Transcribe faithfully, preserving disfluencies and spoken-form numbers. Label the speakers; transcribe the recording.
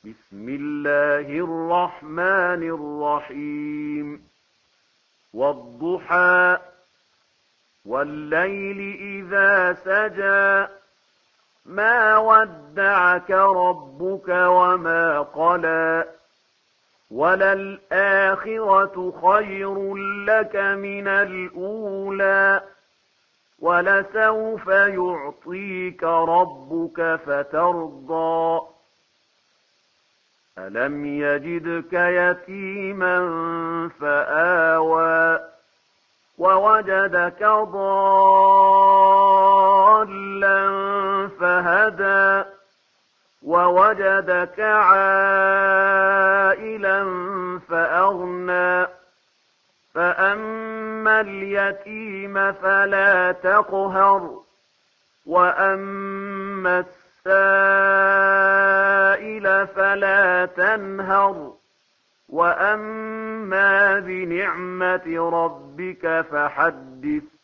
Speaker 1: بسم الله الرحمن الرحيم والضحى والليل إذا سجى ما ودعك ربك وما قلى وللآخرة خير لك من الأولى ولسوف يعطيك ربك فترضى ألم يجدك يتيما فآوى ووجدك ضالا فهدى ووجدك عائلا فأغنى فأما اليتيم فلا تقهر وأما السائل فلا تنهر وأما بنعمة ربك فحدث